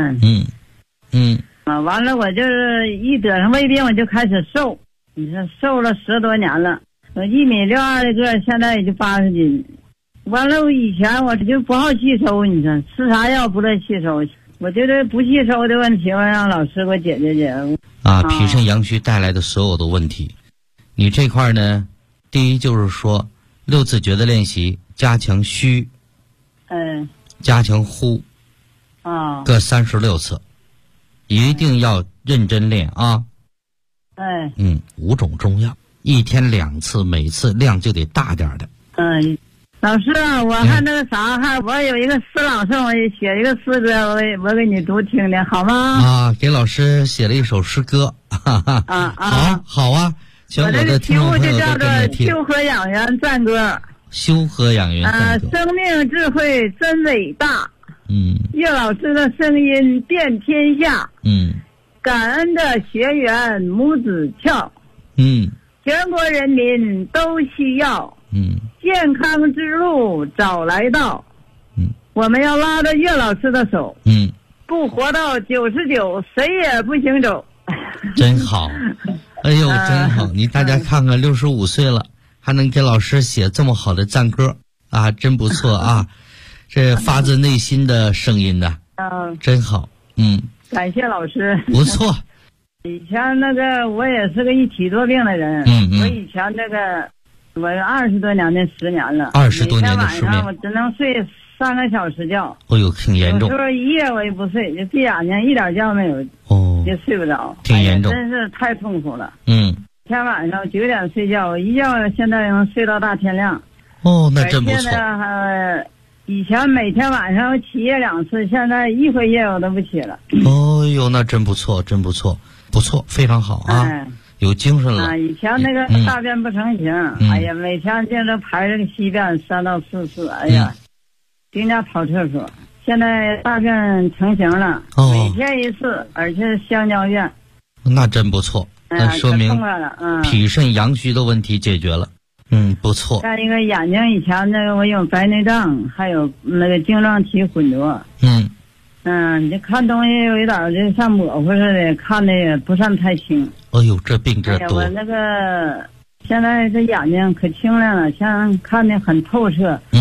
完了我就是一得上胃病我就开始瘦，你说瘦了10多年了，我1.62米的个，现在也就80斤。完了我以前我就不好吸收，你说吃啥药不乐吸收，我觉得不吸收的问题，我让老师给我解决。 脾肾阳虚带来的所有的问题，你这块呢，第一就是说6字诀的练习，加强虚，加强呼，各36次，一定要认真练啊。5种中药，1天2次，每次量就得大点的。 老师啊，我还那个啥，我有一个诗朗诵，我也写一个诗歌，我给你读听听，好吗？ 给老师写了一首诗歌。好啊， 我这个题目就叫做《修和养元赞歌》。 修和养元赞歌。 生命智慧真伟大。岳老师的声音遍天下。感恩的学员母子俏。全国人民都需要。健康之路早来到。我们要拉着岳老师的手。不活到99，谁也不行走。 真好，哎呦，真好！你大家看看，65岁了，还能给老师写这么好的赞歌啊，真不错啊！这发自内心的声音呢，真好。 感谢老师。 不错。 以前那个我也是个一体多病的人。我以前我20多年的10年了 ，20多年的失眠， 每天晚上我只能睡3个小时觉。 挺严重。 有时候一夜我也不睡，就闭眼睛一点觉没有，就睡不着， 挺严重， 真是太痛苦了。天晚上9点睡觉，我一觉现在能睡到大天亮。 那真不错。 以前每天晚上我起夜2次，现在一回夜我都不起了。 那真不错，真不错，不错，非常好啊。有精神了。 以前那个大便不成形，哎呀，每天见着排这个稀便3到4次，哎呀，经常跑厕所。现在大便成型了，每天1次，而且是香蕉便。 那真不错，那说明脾肾阳虚的问题解决了。不错。 再一个眼睛，以前那个我有白内障，还有那个晶状体混浊。你看东西有一点就像模糊似的，看的也不算太清。 这病这多。 我那个现在这眼睛可清亮了，像看的很透彻。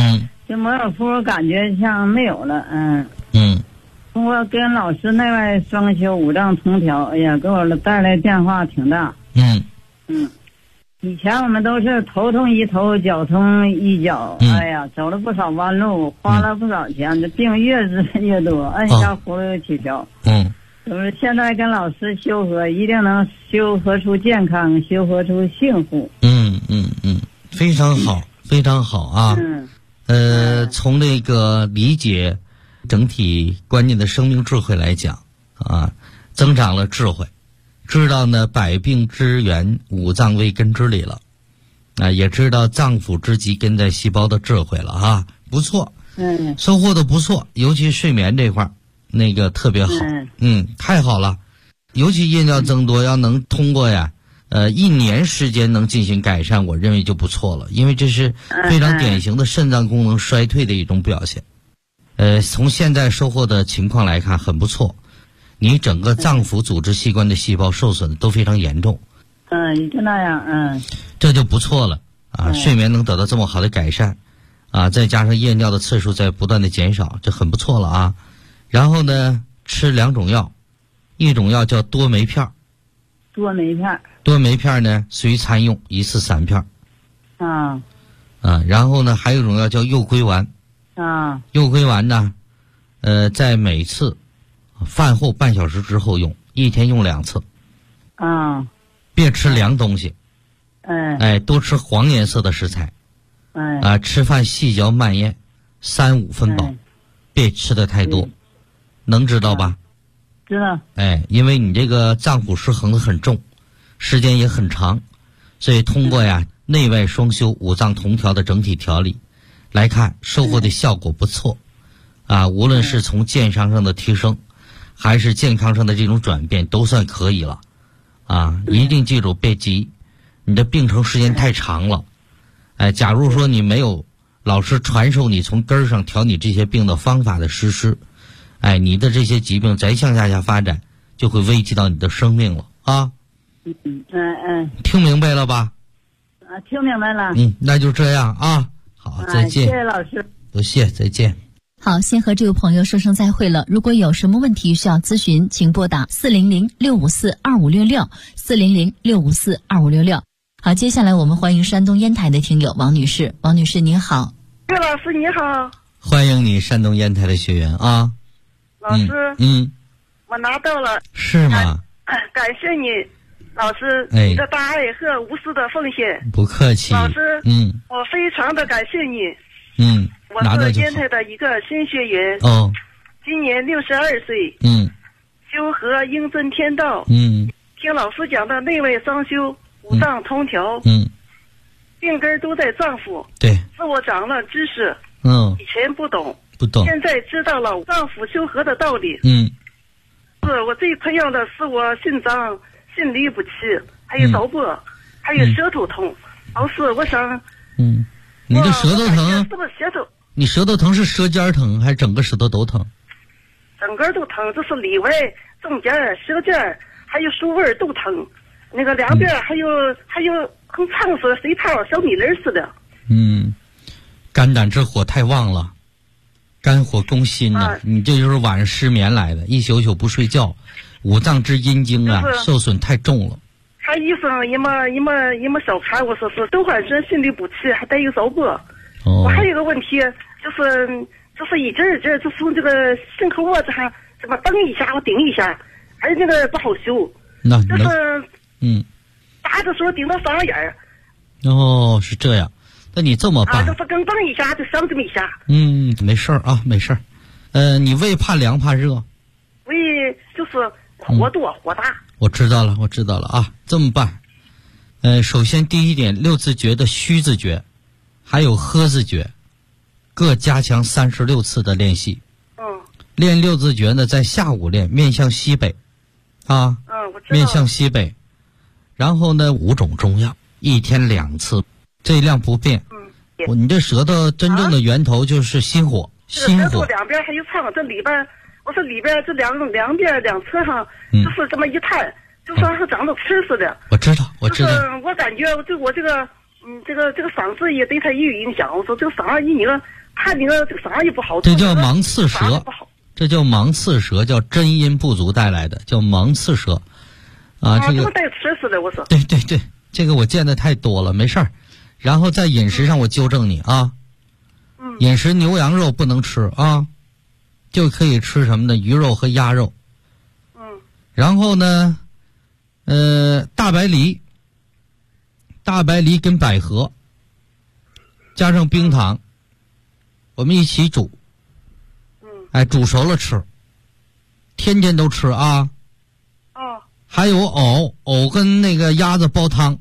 这摩尔夫感觉像没有了，通过跟老师内外双修五脏同调，哎呀，给我带来变化挺大。以前我们都是头痛一头，脚痛一脚，哎呀，走了不少弯路，花了不少钱，这病越治越多，按下葫芦起条。就是现在跟老师修和，一定能修和出健康，修和出幸福。 非常好，非常好啊。从那个理解整体观念的生命智慧来讲啊，增长了智慧，知道呢百病之源五脏为根之理了，也知道脏腑之极根在细胞的智慧了啊，不错，收获的不错，尤其睡眠这块那个特别好，太好了，尤其夜尿增多，要能通过呀1年时间能进行改善，我认为就不错了，因为这是非常典型的肾脏功能衰退的一种表现。从现在收获的情况来看很不错，你整个脏腑组织器官的细胞受损都非常严重。 就那样， 这就不错了啊，睡眠能得到这么好的改善啊，再加上夜尿的次数在不断的减少，这很不错了啊。然后呢，吃2种药，一种药叫多酶片。多酶片呢随餐用，1次3片。然后呢还有一种药叫右归丸。右归丸呢在每次饭后半小时之后用，1天用2次。别吃凉东西。多吃黄颜色的食材。吃饭细嚼慢咽，3、5分饱，别吃的太多。能知道吧？ 知道。 因为你这个脏腑失衡的很重，时间也很长，所以通过内外双修五脏同调的整体调理来看，收获的效果不错无论是从健康上的提升还是健康上的这种转变都算可以了一定记住别急，你的病程时间太长了。假如说你没有老师传授你从根儿上调你这些病的方法的实施，你的这些疾病再向下发展，就会危及到你的生命了啊。听明白了吧？ 听明白了。 那就这样啊。好，再见。 谢谢老师。 多谢，再见。 好，先和这位朋友说声再会了。如果有什么问题需要咨询，请拨打400-654-2566，400-654-2566。好，接下来我们欢迎山东烟台的听友王女士。王女士您好。 岳老师你好。 欢迎你，山东烟台的学员啊。 老师，我拿到了。 是吗？ 感谢你，老师，你的大爱和无私的奉献。 不客气。 老师，我非常的感谢你。我是烟台的一个新学员。今年62岁。修和应遵天道。听老师讲的内外双修，五脏同调。病根都在脏腑。 对。 自我长了知识。以前不懂，现在知道了脏腑修和的道理。是我最困扰的是我心脏、心律不齐，还有手部，还有舌头痛。老师，我想， 你的舌头疼是不是舌头？ 你舌头疼是舌尖疼还是整个舌头都疼？ 整个都疼，就是里外、中间、舌尖还有书味都疼。那个两边还有很烫似的水泡、小米粒似的。 肝胆之火太旺了，肝火攻心的，你这就是晚上失眠来的，一宿宿不睡觉，五脏之阴经受损太重了。 他医生一么小看我说是都换身心律不齐，还带有手部。我还有个问题，就是一阵就从这个心口窝子上怎么蹬一下我顶一下，还有那个不好修。打的时候顶到嗓眼儿。 是这样。那你这么办？ 就是刚蹬一下就伤这么一下。 没事儿啊，没事儿。你胃怕凉怕热？ 胃就是火多火大。 我知道了啊。这么办？首先第一点，6字诀的虚字诀，还有呵字诀，各加强36次的练习。练6字诀呢，在下午练，面向西北。我知道。面向西北。然后呢，5种中药，1天2次。这量不变。你这舌头真正的源头就是心火。心火两边还有烫，这里边我说里边这两边两侧上就是这么一探，就像是长了刺似的。 我知道。我感觉我这个嗓子也对它也有影响。我说这个嗓子一拧看你这个啥也不好， 这叫芒刺舌，这叫芒刺舌，叫真阴不足带来的，叫芒刺舌。这个带吃死的，我说。 对对对，这个我见的太多了，没事儿。然后在饮食上我纠正你啊，饮食牛羊肉不能吃啊，就可以吃什么呢？鱼肉和鸭肉。然后呢，大白梨跟百合，加上冰糖，我们一起煮。煮熟了吃，天天都吃啊。还有藕跟那个鸭子煲汤，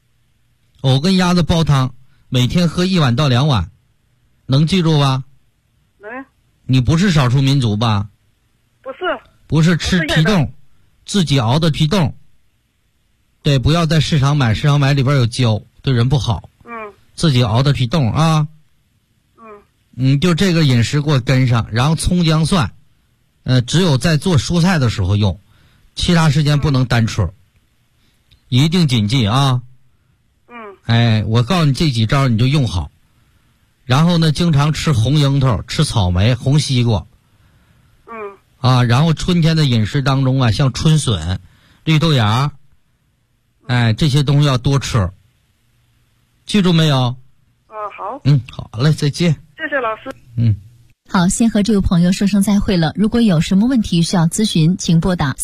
每天喝1碗到2碗，能记住吧？ 能。 你不是少数民族吧？不是吃皮冻，自己熬的皮冻。对，不要在市场买，市场买里边有胶，对人不好。自己熬的皮冻啊。就这个饮食给我跟上，然后葱姜蒜，只有在做蔬菜的时候用。其他时间不能单吃，一定谨记啊。我告诉你这几招你就用好。然后呢，经常吃红樱桃，吃草莓，红西瓜。然后春天的饮食当中啊，像春笋、绿豆芽，这些东西要多吃。记住没有？ 好。 好嘞，再见。 谢谢老师。 好，先和这位朋友说声再会了。如果有什么问题需要咨询，请拨打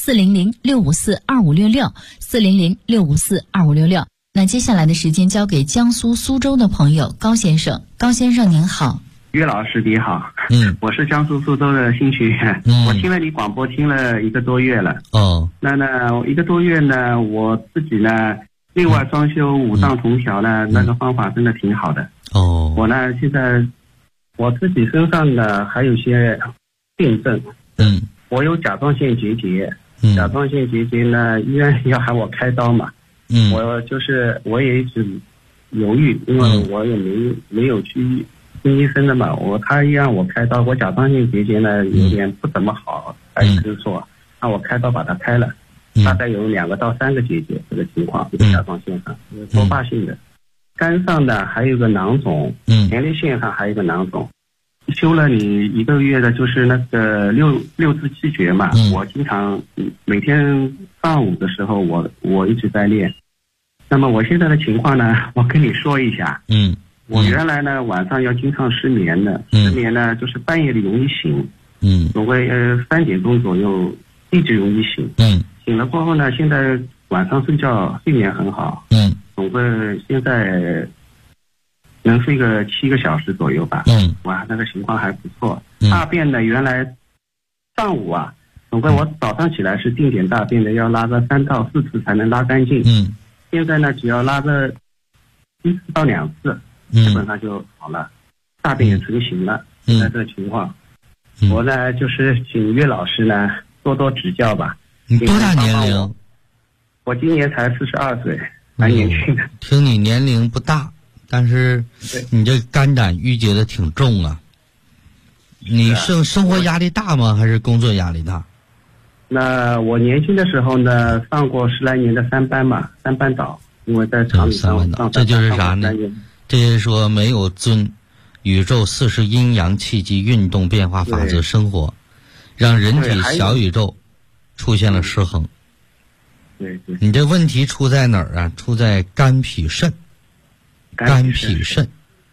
400-654-2566，400-654-2566。那接下来的时间交给江苏苏州的朋友高先生。高先生您好。 岳老师你好。我是江苏苏州的新学员。我听了你广播听了1个多月了。那1个多月呢，我自己呢内外双修5脏同调呢，那个方法真的挺好的。我呢现在我自己身上呢还有些病症。我有甲状腺结节。甲状腺结节呢，医院要喊我开刀嘛。我也一直犹豫，因为我也没有去听医生的嘛。他让我开刀，我甲状腺结节呢有点不怎么好，医生说让我开刀把它开了，大概有2个到3个结节这个情况，甲状腺上多发性的。肝上呢还有个囊肿，前列腺上还有个囊肿。修了你1个月的，就是那个六字气诀嘛。我经常每天上午的时候，我一直在练。那么我现在的情况呢，我跟你说一下。我原来呢晚上要经常失眠的，失眠呢就是半夜里容易醒。总归3点钟左右一直容易醒。醒了过后呢，现在晚上睡眠很好。总归现在能睡个7个小时左右吧。哇，那个情况还不错。大便呢，原来上午啊，总归我早上起来是定点大便的，要拉个3到4次才能拉干净。现在呢，只要拉个1次到2次，基本上就好了，大便也成型了。现在这个情况，我呢就是请岳老师呢多多指教吧。 你多大年龄？ 我今年才42岁，蛮年轻的。 听你年龄不大，但是你这肝胆郁结的挺重啊。你生活压力大吗？还是工作压力大？ 那我年轻的时候呢，上过10来年的3班嘛，3班倒，因为在厂里上。 这就是啥呢？这是说没有遵宇宙40阴阳气机运动变化法则生活，让人体小宇宙出现了失衡。你这问题出在哪儿啊？出在肝脾肾。肝脾肾。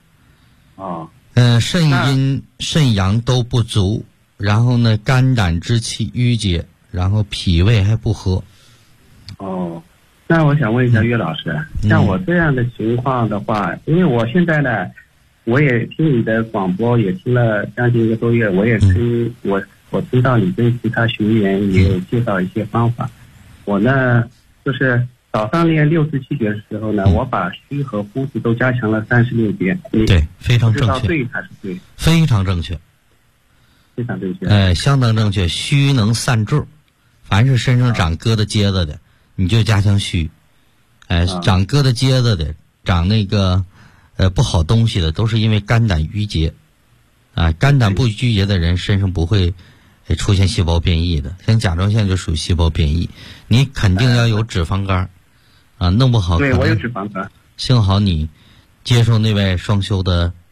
肾阴肾阳都不足，然后呢肝胆之气郁结，然后脾胃还不和。 那我想问一下岳老师，像我这样的情况的话，因为我现在呢，我也听你的广播也听了将近1个多月，我也听我听到你跟其他学员也有介绍一些方法。我呢就是早上练6字气诀的时候呢，我把虚和呼字都加强了36遍。 对，非常正确。 对还是对？ 非常正确。 非常正确。 相当正确。虚能散滞，凡是身上长疙瘩疖子的，你就加强虚。长疙瘩疖子的，长那个不好东西的，都是因为肝胆郁结。肝胆不郁结的人身上不会出现细胞变异的，像甲状腺就属于细胞变异。你肯定要有脂肪肝。弄不好。 对，我有脂肪肝。 幸好你接受那位双修的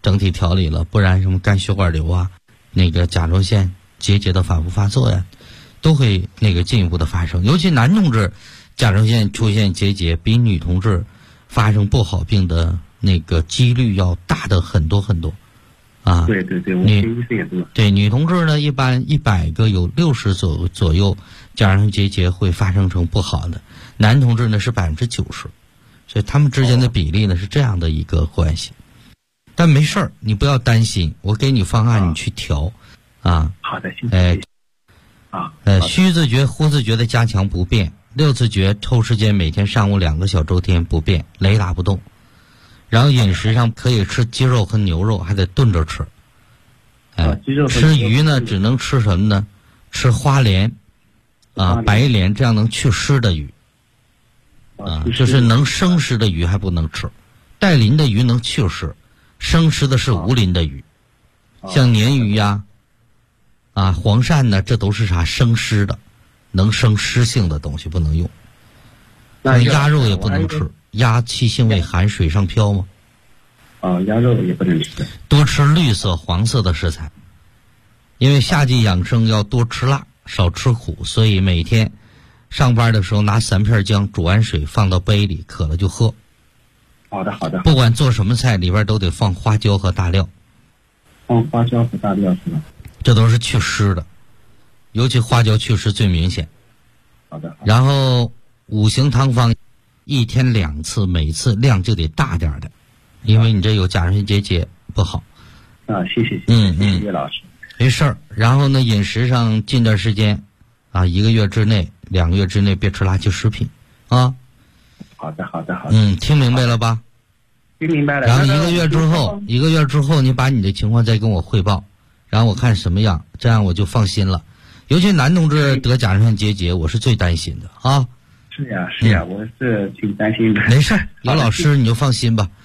整体调理了，不然什么肝血管瘤啊，那个甲状腺结节的反复发作呀，都会那个进一步的发生。尤其男同志甲状腺出现结节，比女同志发生不好病的那个几率要大的很多很多。啊， 对，我听医生也说。 对，女同志呢，一般100个有60左右甲状腺结节会发生成不好的，男同志呢是90%，所以他们之间的比例呢是这样的一个关系。但没事儿，你不要担心，我给你方案，你去调。啊， 好的，谢谢。 虚字诀、呼字诀的加强不变，6字诀抽时间每天上午2个小周天不变，雷打不动。然后饮食上可以吃鸡肉和牛肉，还得炖着吃。吃鱼呢，只能吃什么呢？吃花鲢，白鲢，这样能去湿的鱼。就是能生湿的鱼还不能吃，带鳞的鱼能去湿，生湿的是无鳞的鱼，像鲶鱼呀、黄鳝呢，这都是啥生湿的，能生湿性的东西不能用。那鸭肉也不能吃。鸭气性味寒，水上漂吗？ 鸭肉也不能吃。 多吃绿色、黄色的食材，因为夏季养生要多吃辣，少吃苦，所以每天上班的时候拿3片姜煮完水放到杯里，渴了就喝。 好的。 不管做什么菜，里边都得放花椒和大料。 放花椒和大料是吧？ 这都是祛湿的，尤其花椒祛湿最明显。 好的。 然后5行汤方。1天2次，每次量就得大点的，因为你这有甲状腺结节不好。 谢谢叶老师。 没事儿。然后呢，饮食上近段时间1个月之内、2个月之内别吃垃圾食品啊。 好的。 听明白了吧？ 听明白了。 然后1个月之后，你把你的情况再跟我汇报，然后我看什么样，这样我就放心了。尤其男同志得甲状腺结节，我是最担心的啊。 是呀，我是挺担心的。 没事，有老师你就放心吧。